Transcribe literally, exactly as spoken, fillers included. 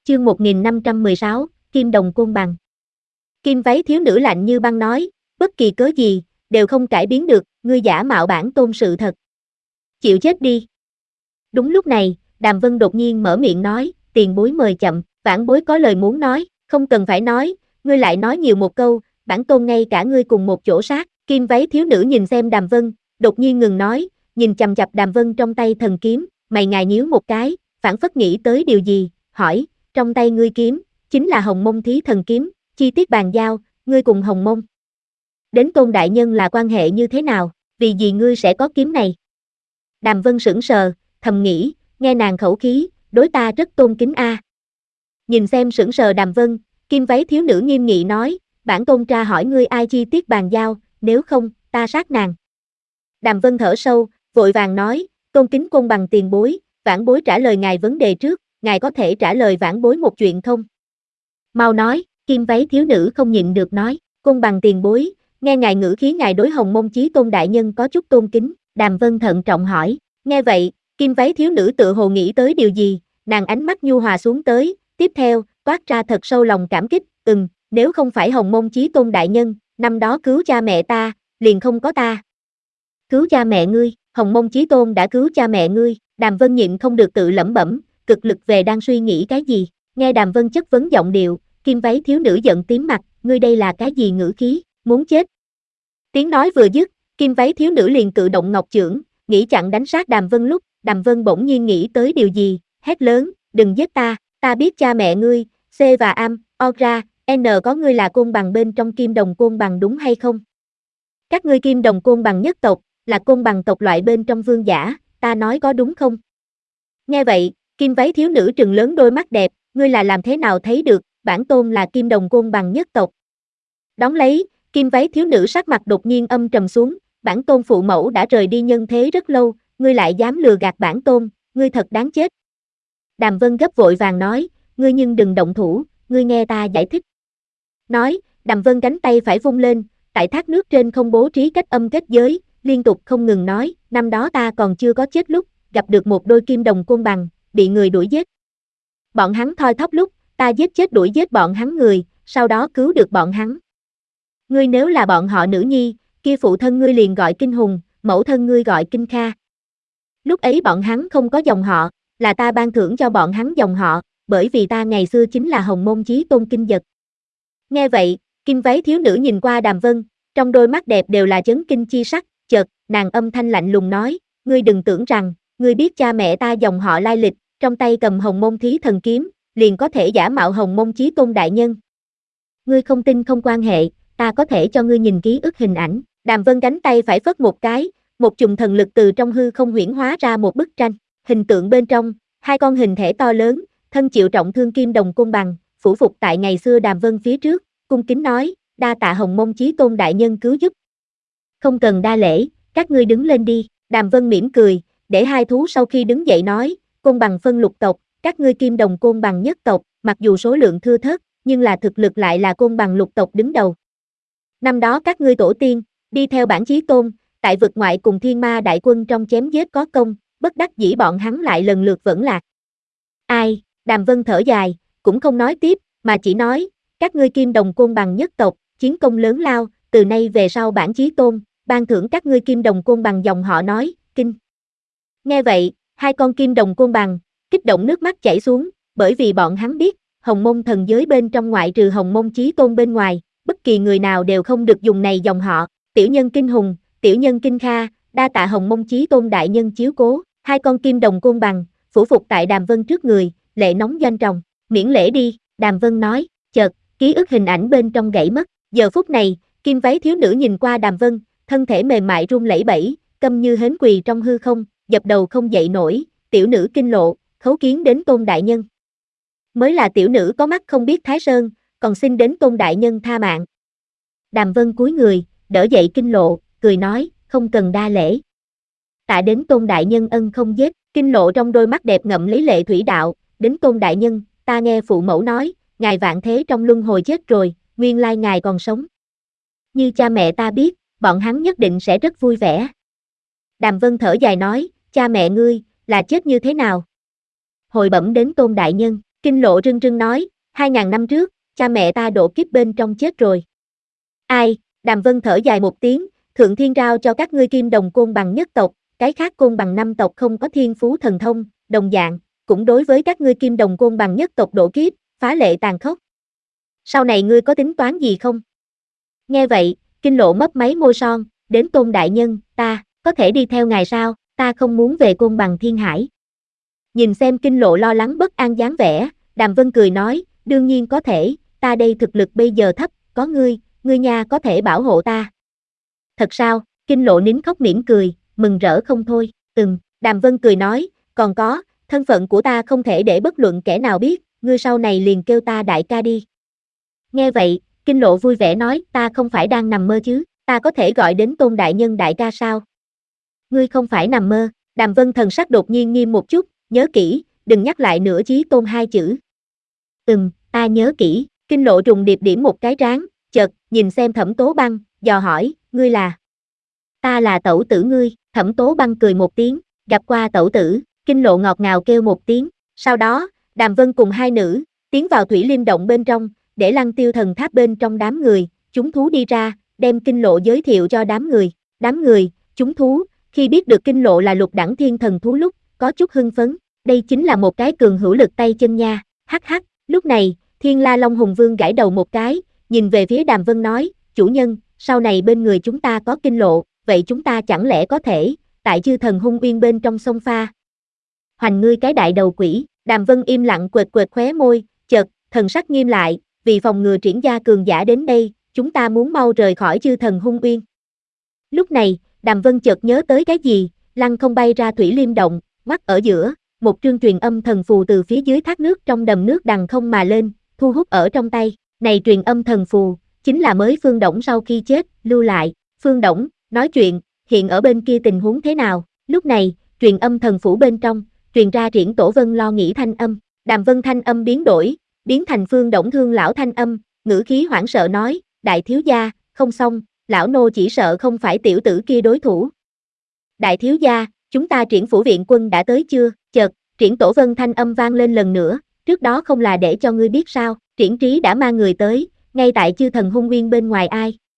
chương một nghìn năm trăm mười sáu, Kim Đồng Côn Bằng. Kim váy thiếu nữ lạnh như băng nói, bất kỳ cớ gì, đều không cải biến được, ngươi giả mạo bản tôn sự thật. Chịu chết đi. Đúng lúc này, Đàm Vân đột nhiên mở miệng nói, tiền bối mời chậm, vãn bối có lời muốn nói, không cần phải nói, ngươi lại nói nhiều một câu, bản tôn ngay cả ngươi cùng một chỗ sát. Kim váy thiếu nữ nhìn xem Đàm Vân, đột nhiên ngừng nói, nhìn chằm chằm Đàm Vân trong tay thần kiếm, mày ngài nhíu một cái, phảng phất nghĩ tới điều gì, hỏi, trong tay ngươi kiếm, chính là Hồng Mông Thí Thần Kiếm, chi tiết bàn giao, ngươi cùng Hồng Mông đến tôn đại nhân là quan hệ như thế nào, vì gì ngươi sẽ có kiếm này? Đàm Vân sững sờ, thầm nghĩ, nghe nàng khẩu khí, đối ta rất tôn kính a. À. Nhìn xem sững sờ Đàm Vân, Kim váy thiếu nữ nghiêm nghị nói, bản tôn tra hỏi ngươi ai chi tiết bàn giao, nếu không, ta sát nàng. Đàm Vân thở sâu, vội vàng nói, tôn kính Côn Bằng tiền bối, vãn bối trả lời ngài vấn đề trước, ngài có thể trả lời vãn bối một chuyện không? Mau nói, Kim váy thiếu nữ không nhịn được nói, Côn Bằng tiền bối, nghe ngài ngữ khí ngài đối Hồng Mông Chí Tôn đại nhân có chút tôn kính, Đàm Vân thận trọng hỏi, nghe vậy, Kim váy thiếu nữ tự hồ nghĩ tới điều gì, nàng ánh mắt nhu hòa xuống tới, tiếp theo, toát ra thật sâu lòng cảm kích, ừm, nếu không phải Hồng Mông Chí Tôn đại nhân, năm đó cứu cha mẹ ta, liền không có ta. Cứu cha mẹ ngươi, Hồng Mông Chí Tôn đã cứu cha mẹ ngươi, Đàm Vân nhịn không được tự lẩm bẩm, cực lực về đang suy nghĩ cái gì, nghe Đàm Vân chất vấn giọng điệu, Kim váy thiếu nữ giận tím mặt, ngươi đây là cái gì ngữ khí, muốn chết. Tiếng nói vừa dứt, Kim váy thiếu nữ liền cự động ngọc chưởng, nghĩ chặn đánh sát Đàm Vân lúc, Đàm Vân bỗng nhiên nghĩ tới điều gì, hét lớn, đừng giết ta, ta biết cha mẹ ngươi, C và Am, O ra, N có ngươi là côn bằng bên trong Kim Đồng Côn Bằng đúng hay không? Các ngươi Kim Đồng Côn Bằng nhất tộc, là côn bằng tộc loại bên trong vương giả, ta nói có đúng không? Nghe vậy, Kim váy thiếu nữ trừng lớn đôi mắt đẹp, ngươi là làm thế nào thấy được, bản tôn là Kim Đồng Côn Bằng nhất tộc. Đón lấy, Kim váy thiếu nữ sắc mặt đột nhiên âm trầm xuống, bản tôn phụ mẫu đã rời đi nhân thế rất lâu, ngươi lại dám lừa gạt bản tôn, ngươi thật đáng chết. Đàm Vân gấp vội vàng nói, ngươi nhưng đừng động thủ, ngươi nghe ta giải thích. Nói, Đàm Vân cánh tay phải vung lên, tại thác nước trên không bố trí cách âm kết giới, liên tục không ngừng nói, năm đó ta còn chưa có chết lúc, gặp được một đôi kim đồng côn bằng, bị người đuổi giết. Bọn hắn thoi thóp lúc, ta giết chết đuổi giết bọn hắn người, sau đó cứu được bọn hắn. Ngươi nếu là bọn họ nữ nhi, kia phụ thân ngươi liền gọi Kinh Hùng, mẫu thân ngươi gọi Kinh Kha. Lúc ấy bọn hắn không có dòng họ, là ta ban thưởng cho bọn hắn dòng họ, bởi vì ta ngày xưa chính là Hồng Mông Chí Tôn Kinh Dật. Nghe vậy, Kim váy thiếu nữ nhìn qua Đàm Vân, trong đôi mắt đẹp đều là chấn kinh chi sắc, chợt, nàng âm thanh lạnh lùng nói, ngươi đừng tưởng rằng, ngươi biết cha mẹ ta dòng họ lai lịch, trong tay cầm Hồng Mông Thí Thần Kiếm, liền có thể giả mạo Hồng Mông Chí Tôn đại nhân. Ngươi không tin không quan hệ, ta có thể cho ngươi nhìn ký ức hình ảnh. Đàm Vân cánh tay phải phất một cái, một chùm thần lực từ trong hư không huyễn hóa ra một bức tranh, hình tượng bên trong, hai con hình thể to lớn, thân chịu trọng thương kim đồng côn bằng, phủ phục tại ngày xưa Đàm Vân phía trước, cung kính nói, đa tạ Hồng Mông Chí Tôn đại nhân cứu giúp. Không cần đa lễ, các ngươi đứng lên đi, Đàm Vân mỉm cười, để hai thú sau khi đứng dậy nói, côn bằng phân lục tộc, các ngươi kim đồng côn bằng nhất tộc, mặc dù số lượng thưa thớt, nhưng là thực lực lại là côn bằng lục tộc đứng đầu. Năm đó các ngươi tổ tiên, đi theo bản Chí Tôn, tại vực ngoại cùng thiên ma đại quân trong chém giết có công, bất đắc dĩ bọn hắn lại lần lượt vẫn lạc. Ai, Đàm Vân thở dài, cũng không nói tiếp, mà chỉ nói, các ngươi kim đồng côn bằng nhất tộc, chiến công lớn lao, từ nay về sau bản Chí Tôn, ban thưởng các ngươi kim đồng côn bằng dòng họ nói, kinh. Nghe vậy, hai con kim đồng côn bằng, kích động nước mắt chảy xuống, bởi vì bọn hắn biết, Hồng Mông thần giới bên trong ngoại trừ Hồng Mông Chí Tôn bên ngoài, bất kỳ người nào đều không được dùng này dòng họ, tiểu nhân Kinh Hùng, tiểu nhân Kinh Kha, đa tạ Hồng Mông Chí Tôn đại nhân chiếu cố, hai con kim đồng côn bằng, phủ phục tại Đàm Vân trước người, lệ nóng doanh tròng, miễn lễ đi, Đàm Vân nói, chợt, ký ức hình ảnh bên trong gãy mất, giờ phút này, Kim váy thiếu nữ nhìn qua Đàm Vân, thân thể mềm mại run lẩy bẩy, câm như hến quỳ trong hư không, dập đầu không dậy nổi, tiểu nữ kinh lộ, khấu kiến đến Tôn đại nhân. Mới là tiểu nữ có mắt không biết Thái Sơn, còn xin đến Tôn đại nhân tha mạng. Đàm Vân cúi người, đỡ dậy Kinh Lộ, cười nói, không cần đa lễ. Tạ đến Tôn đại nhân ân không giết, Kinh Lộ trong đôi mắt đẹp ngậm lấy lệ thủy đạo, đến Tôn đại nhân, ta nghe phụ mẫu nói, ngài vạn thế trong luân hồi chết rồi, nguyên lai ngài còn sống. Như cha mẹ ta biết, bọn hắn nhất định sẽ rất vui vẻ. Đàm Vân thở dài nói, cha mẹ ngươi, là chết như thế nào? Hồi bẩm đến Tôn đại nhân, Kinh Lộ rưng rưng nói, hai ngàn năm trước, cha mẹ ta độ kiếp bên trong chết rồi. Ai, Đàm Vân thở dài một tiếng, Thượng Thiên rao cho các ngươi Kim Đồng Côn Bằng nhất tộc, cái khác Côn Bằng năm tộc không có thiên phú thần thông, đồng dạng, cũng đối với các ngươi Kim Đồng Côn Bằng nhất tộc độ kiếp, phá lệ tàn khốc. Sau này ngươi có tính toán gì không? Nghe vậy, Kinh Lộ mấp máy môi son, đến Tôn đại nhân, ta, có thể đi theo ngài sao, ta không muốn về Côn Bằng Thiên Hải. Nhìn xem Kinh Lộ lo lắng bất an dáng vẻ, Đàm Vân cười nói, đương nhiên có thể, ta đây thực lực bây giờ thấp, có ngươi, ngươi nha có thể bảo hộ ta. Thật sao? Kinh Lộ nín khóc mỉm cười, mừng rỡ không thôi, ừm, Đàm Vân cười nói, còn có, thân phận của ta không thể để bất luận kẻ nào biết, ngươi sau này liền kêu ta đại ca đi. Nghe vậy, Kinh Lộ vui vẻ nói, ta không phải đang nằm mơ chứ, ta có thể gọi đến Tôn đại nhân đại ca sao? Ngươi không phải nằm mơ, Đàm Vân thần sắc đột nhiên nghiêm một chút, nhớ kỹ, đừng nhắc lại nữa Chí Tôn hai chữ. Ừm, ta nhớ kỹ, Kinh Lộ trùng điệp điểm một cái trán, chợt, nhìn xem Thẩm Tố Băng, dò hỏi, ngươi là? Ta là tẩu tử ngươi, Thẩm Tố Băng cười một tiếng, gặp qua tẩu tử, Kinh Lộ ngọt ngào kêu một tiếng, sau đó, Đàm Vân cùng hai nữ, tiến vào Thủy Liêm Động bên trong, để Lăng Tiêu Thần Tháp bên trong đám người, chúng thú đi ra, đem Kinh Lộ giới thiệu cho đám người, đám người, chúng thú, khi biết được Kinh Lộ là lục đẳng thiên thần thú lúc, có chút hưng phấn, đây chính là một cái cường hữu lực tay chân nha, hắc hắc, lúc này, Thiên La Long Hùng Vương gãi đầu một cái, nhìn về phía Đàm Vân nói, chủ nhân, sau này bên người chúng ta có Kinh Lộ, vậy chúng ta chẳng lẽ có thể, tại chư thần hung uyên bên trong sông pha. Hoành ngươi cái đại đầu quỷ, Đàm Vân im lặng quệt quệt khóe môi, chợt, thần sắc nghiêm lại, vì phòng ngừa triển gia cường giả đến đây, chúng ta muốn mau rời khỏi chư thần hung uyên. Lúc này, Đàm Vân chợt nhớ tới cái gì, lăng không bay ra Thủy Liêm Động, mắt ở giữa, một trương truyền âm thần phù từ phía dưới thác nước trong đầm nước đằng không mà lên, thu hút ở trong tay, này truyền âm thần phù, chính là mới Phương Đổng sau khi chết, lưu lại, Phương Đổng, nói chuyện, hiện ở bên kia tình huống thế nào, lúc này, truyền âm thần phủ bên trong, truyền ra Triển Tổ Vân lo nghĩ thanh âm, Đàm Vân thanh âm biến đổi, biến thành Phương Đổng thương lão thanh âm, ngữ khí hoảng sợ nói, đại thiếu gia, không xong, lão nô chỉ sợ không phải tiểu tử kia đối thủ. Đại thiếu gia, chúng ta Triển phủ viện quân đã tới chưa, chợt, Triển Tổ Vân thanh âm vang lên lần nữa, trước đó không là để cho ngươi biết sao, Triển Trí đã mang người tới, ngay tại chư thần hung uyên bên ngoài ai,